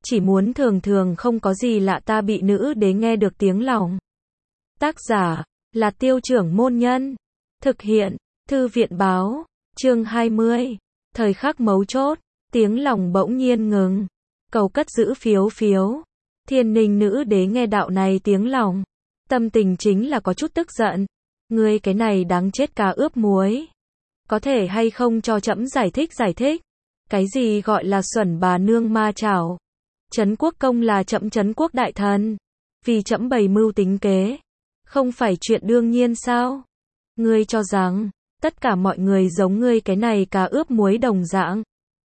chỉ muốn thường thường không có gì lạ ta bị nữ đế nghe được tiếng lòng. Tác giả là Tiêu Trưởng Môn Nhân. Thực hiện Thư viện Báo. Chương 20. Thời khắc mấu chốt, tiếng lòng bỗng nhiên ngừng. Cầu cất giữ phiếu phiếu. Thiên Ninh nữ đế nghe đạo này tiếng lòng, tâm tình chính là có chút tức giận. Ngươi cái này đáng chết cá ướp muối, có thể hay không cho trẫm giải thích. Cái gì gọi là xuẩn bà nương ma chảo? Trấn quốc công là trẫm trấn quốc đại thần, vì trẫm bày mưu tính kế, không phải chuyện đương nhiên sao? Ngươi cho rằng tất cả mọi người giống ngươi cái này cá ướp muối đồng dạng?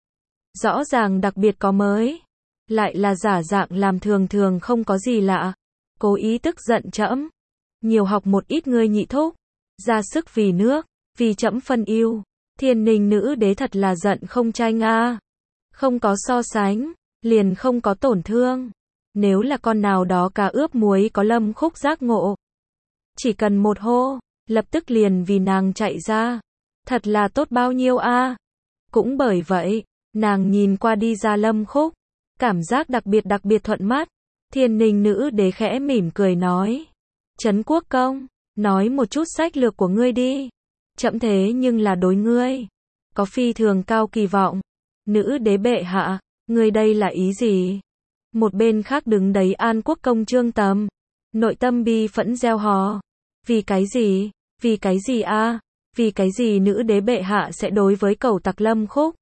Rõ ràng đặc biệt có mới, lại là giả dạng làm thường thường không có gì lạ, cố ý tức giận trẫm. Nhiều học một ít ngươi nhị thúc, ra sức vì nước, vì trẫm phân ưu. Thiên Ninh nữ đế thật là giận không tranh a. Không có so sánh, liền không có tổn thương. Nếu là con nào đó cá ướp muối có Lâm Khúc giác ngộ, chỉ cần một hô, lập tức liền vì nàng chạy ra. Thật là tốt bao nhiêu a. Cũng bởi vậy, nàng nhìn qua đi ra Lâm Khúc, cảm giác đặc biệt thuận mắt. Thiên Ninh nữ đế khẽ mỉm cười nói: Trấn quốc công, nói một chút sách lược của ngươi đi. Trẫm thế nhưng là đối ngươi có phi thường cao kỳ vọng. Nữ đế bệ hạ, ngươi đây là ý gì? Một bên khác đứng đấy An Quốc công Trương Tầm, nội tâm bi phẫn gieo hò. Vì cái gì? Vì cái gì a? Vì cái gì nữ đế bệ hạ sẽ đối với cẩu tặc Lâm Khúc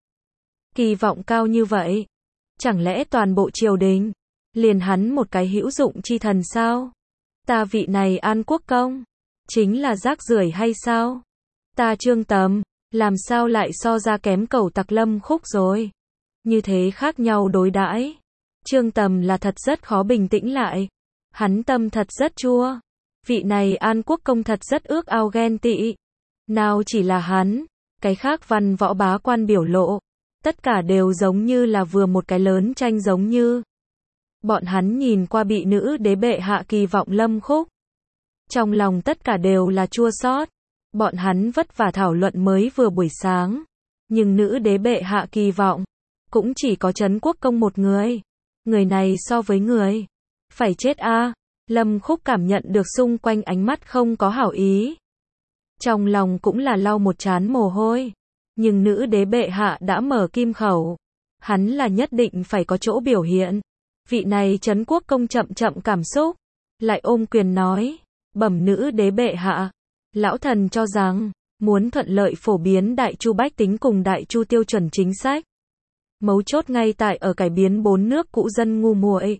kỳ vọng cao như vậy? Chẳng lẽ toàn bộ triều đình liền hắn một cái hữu dụng chi thần sao? Ta vị này An Quốc công chính là rác rưởi hay sao? Ta Trương Tầm làm sao lại so ra kém cẩu tặc Lâm Khúc rồi? Như thế khác nhau đối đãi, Trương Tầm là thật rất khó bình tĩnh lại. Hắn tâm thật rất chua. Vị này An Quốc công thật rất ước ao ghen tị. Nào chỉ là hắn, cái khác văn võ bá quan biểu lộ, tất cả đều giống như là vừa một cái lớn tranh giống như. Bọn hắn nhìn qua bị nữ đế bệ hạ kỳ vọng Lâm Khúc, trong lòng tất cả đều là chua xót. Bọn hắn vất vả thảo luận mới vừa buổi sáng, nhưng nữ đế bệ hạ kỳ vọng cũng chỉ có Trấn quốc công một người. Người này so với người phải chết a. Lâm Khúc cảm nhận được xung quanh ánh mắt không có hảo ý, trong lòng cũng là lau một trán mồ hôi. Nhưng nữ đế bệ hạ đã mở kim khẩu, hắn là nhất định phải có chỗ biểu hiện. Vị này Trấn quốc công chậm cảm xúc, lại ôm quyền nói: Bẩm nữ đế bệ hạ, lão thần cho rằng muốn thuận lợi phổ biến Đại Chu bách tính cùng Đại Chu tiêu chuẩn chính sách, mấu chốt ngay tại ở cải biến bốn nước cũ dân ngu muội.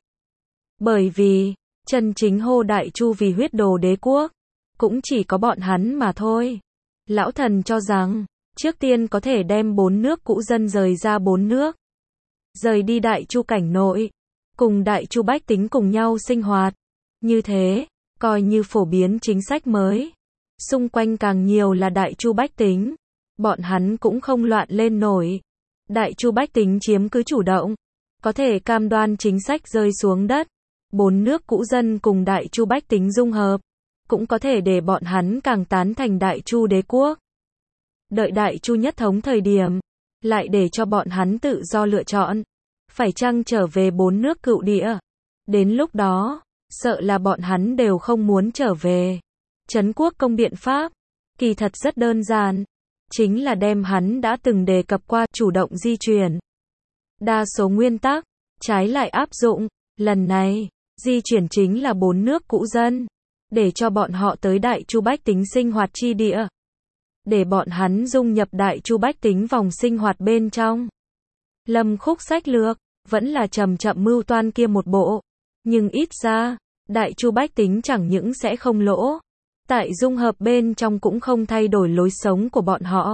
Bởi vì chân chính hô Đại Chu vì huyết đồ đế quốc cũng chỉ có bọn hắn mà thôi. Lão thần cho rằng trước tiên có thể đem bốn nước cũ dân rời ra bốn nước, rời đi Đại Chu cảnh nội, cùng Đại Chu bách tính cùng nhau sinh hoạt. Như thế, coi như phổ biến chính sách mới, xung quanh càng nhiều là Đại Chu bách tính, bọn hắn cũng không loạn lên nổi. Đại Chu bách tính chiếm cứ chủ động, có thể cam đoan chính sách rơi xuống đất. Bốn nước cũ dân cùng Đại Chu bách tính dung hợp, cũng có thể để bọn hắn càng tán thành Đại Chu đế quốc. Đợi Đại Chu nhất thống thời điểm, lại để cho bọn hắn tự do lựa chọn, phải chăng trở về bốn nước cựu địa. Đến lúc đó, sợ là bọn hắn đều không muốn trở về. Trấn quốc công biện pháp, kỳ thật rất đơn giản, chính là đem hắn đã từng đề cập qua chủ động di chuyển. Đa số nguyên tắc, trái lại áp dụng. Lần này, di chuyển chính là bốn nước cũ dân, để cho bọn họ tới Đại Chu bách tính sinh hoạt chi địa, để bọn hắn dung nhập Đại Chu bách tính vòng sinh hoạt bên trong. Lâm Khúc sách lược vẫn là chậm mưu toan kia một bộ, nhưng ít ra Đại Chu bách tính chẳng những sẽ không lỗ, tại dung hợp bên trong cũng không thay đổi lối sống của bọn họ.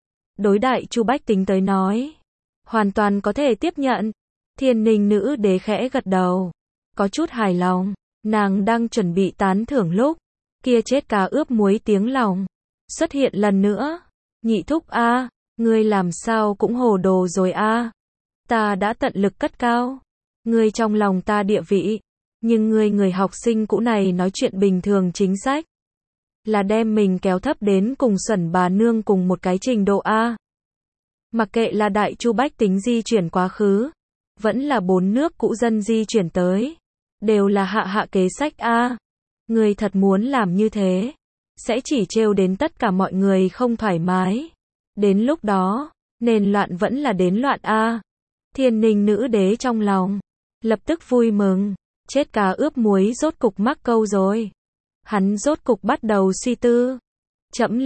Đối Đại Chu bách tính tới nói, hoàn toàn có thể tiếp nhận. Thiên Ninh nữ đế khẽ gật đầu, có chút hài lòng. Nàng đang chuẩn bị tán thưởng lúc kia chết cá ướp muối tiếng lòng xuất hiện lần nữa. Nhị thúc a, ngươi làm sao cũng hồ đồ rồi a. Ta đã tận lực cất cao ngươi trong lòng ta địa vị, nhưng ngươi người học sinh cũ này nói chuyện bình thường chính sách, là đem mình kéo thấp đến cùng xuẩn bà nương cùng một cái trình độ a. Mặc kệ là Đại Chu bách tính di chuyển quá khứ, vẫn là 4 nước cũ dân di chuyển tới. Đều là hạ kế sách a. Người thật muốn làm như thế, sẽ chỉ trêu đến tất cả mọi người không thoải mái. Đến lúc đó, nền loạn vẫn là đến loạn a. Thiên Ninh nữ đế trong lòng lập tức vui mừng, chết cá ướp muối rốt cục mắc câu rồi. Hắn rốt cục bắt đầu suy tư. Trẫm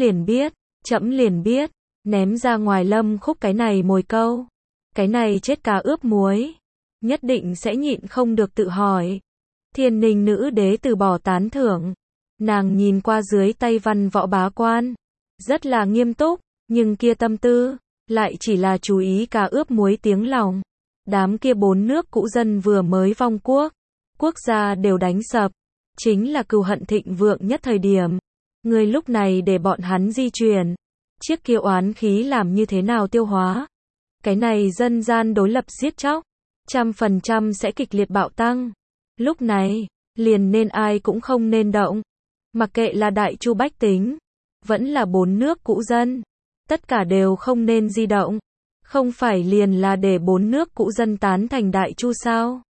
liền biết, ném ra ngoài Lâm Khúc cái này mồi câu. Cái này chết cá ướp muối, nhất định sẽ nhịn không được tự hỏi. Thiên Ninh nữ đế từ bỏ tán thưởng. Nàng nhìn qua dưới tay Văn Võ bá quan, rất là nghiêm túc, nhưng kia tâm tư, lại chỉ là chú ý cá ướp muối tiếng lòng. Đám kia 4 nước cũ dân vừa mới vong quốc, quốc gia đều đánh sập, chính là cừu hận thịnh vượng nhất thời điểm. Người lúc này để bọn hắn di chuyển, chiếc kia oán khí làm như thế nào tiêu hóa? Cái này dân gian đối lập giết chóc, 100% sẽ kịch liệt bạo tăng. Lúc này, liền nên ai cũng không nên động. Mặc kệ là đại chu bách tính, vẫn là 4 nước cũ dân, tất cả đều không nên di động. Không phải liền là để 4 nước cũ dân tán thành đại chu sao?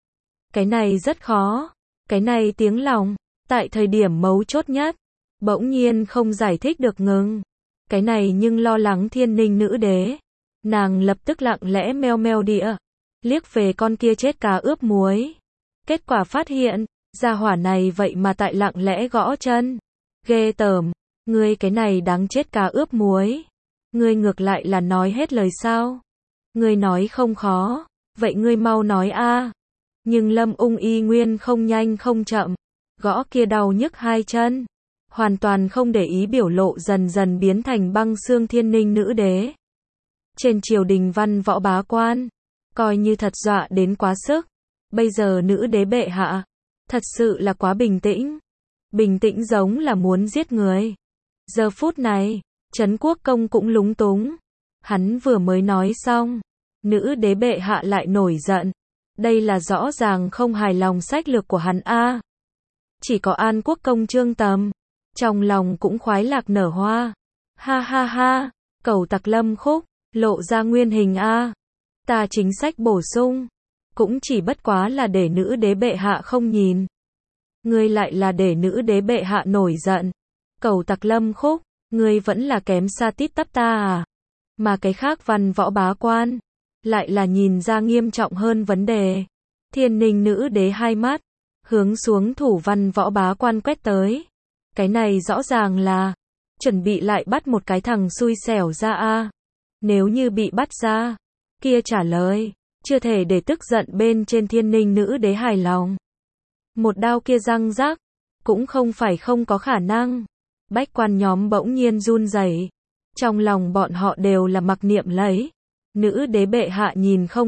Cái này rất khó. Cái này tiếng lòng, tại thời điểm mấu chốt nhất, bỗng nhiên không giải thích được ngừng. Cái này nhưng lo lắng Thiên Ninh nữ đế. Nàng lập tức lặng lẽ meo meo đĩa, liếc về con kia chết cá ướp muối. Kết quả phát hiện, gia hỏa này vậy mà tại lặng lẽ gõ chân. Ghê tởm, ngươi cái này đáng chết cá ướp muối. Ngươi ngược lại là nói hết lời sao? Ngươi nói không khó, vậy ngươi mau nói a. Nhưng Lâm Ung y nguyên không nhanh không chậm, gõ kia đau nhức hai chân, hoàn toàn không để ý biểu lộ dần dần biến thành băng xương Thiên Ninh nữ đế. Trên triều đình Văn Võ bá quan, coi như thật dọa đến quá sức. Bây giờ nữ đế bệ hạ, thật sự là quá bình tĩnh. Bình tĩnh giống là muốn giết người. Giờ phút này, Trấn Quốc Công cũng lúng túng. Hắn vừa mới nói xong, nữ đế bệ hạ lại nổi giận. Đây là rõ ràng không hài lòng sách lược của hắn a. Chỉ có An Quốc Công Trương Tầm, trong lòng cũng khoái lạc nở hoa. Ha ha ha, cẩu tặc Lâm Khúc, lộ ra nguyên hình a. Ta chính sách bổ sung, cũng chỉ bất quá là để nữ đế bệ hạ không nhìn. Ngươi lại là để nữ đế bệ hạ nổi giận. Cẩu tặc Lâm Khúc, ngươi vẫn là kém xa tít tắp ta à? Mà cái khác Văn Võ bá quan, lại là nhìn ra nghiêm trọng hơn vấn đề. Thiên Ninh nữ đế hai mắt, hướng xuống thủ Văn Võ bá quan quét tới. Cái này rõ ràng là, chuẩn bị lại bắt một cái thằng xui xẻo ra a. Nếu như bị bắt ra, kia trả lời, chưa thể để tức giận bên trên Thiên Ninh nữ đế hài lòng. Một đao kia răng rác, cũng không phải không có khả năng. Bách quan nhóm bỗng nhiên run rẩy, trong lòng bọn họ đều là mặc niệm lấy. Nữ đế bệ hạ nhìn không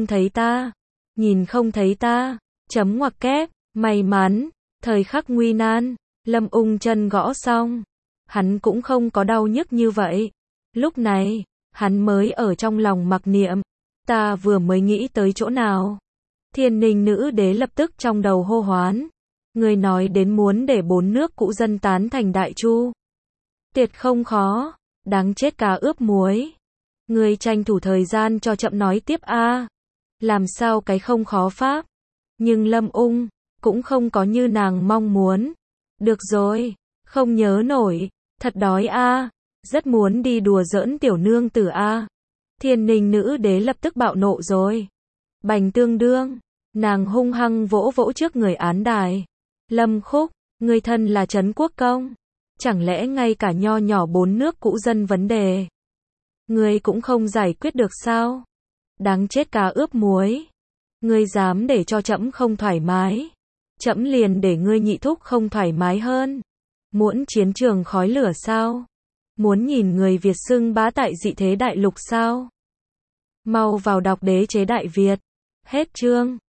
thấy ta, chấm ngoặc kép, may mắn, thời khắc nguy nan, Lâm Ung chân gõ xong, hắn cũng không có đau nhức như vậy. Lúc này, hắn mới ở trong lòng mặc niệm, ta vừa mới nghĩ tới chỗ nào. Thiên Ninh nữ đế lập tức trong đầu hô hoán, người nói đến muốn để 4 nước cũ dân tán thành đại chu. Tuyệt không khó, đáng chết cá ướp muối. Người tranh thủ thời gian cho chậm nói tiếp a. Làm sao cái không khó pháp. Nhưng Lâm Ung, cũng không có như nàng mong muốn. Được rồi, không nhớ nổi, thật đói a. Rất muốn đi đùa giỡn tiểu nương tử a. Thiên Ninh nữ đế lập tức bạo nộ rồi. Bành tương đương, nàng hung hăng vỗ vỗ trước người án đài. Lâm Khúc, người thân là Trấn Quốc Công. Chẳng lẽ ngay cả nho nhỏ 4 nước cũ dân vấn đề, ngươi cũng không giải quyết được sao? Đáng chết cá ướp muối. Ngươi dám để cho trẫm không thoải mái. Trẫm liền để ngươi nhị thúc không thoải mái hơn. Muốn chiến trường khói lửa sao? Muốn nhìn người Việt xưng bá tại dị thế đại lục sao? Mau vào đọc Đế chế Đại Việt. Hết chương.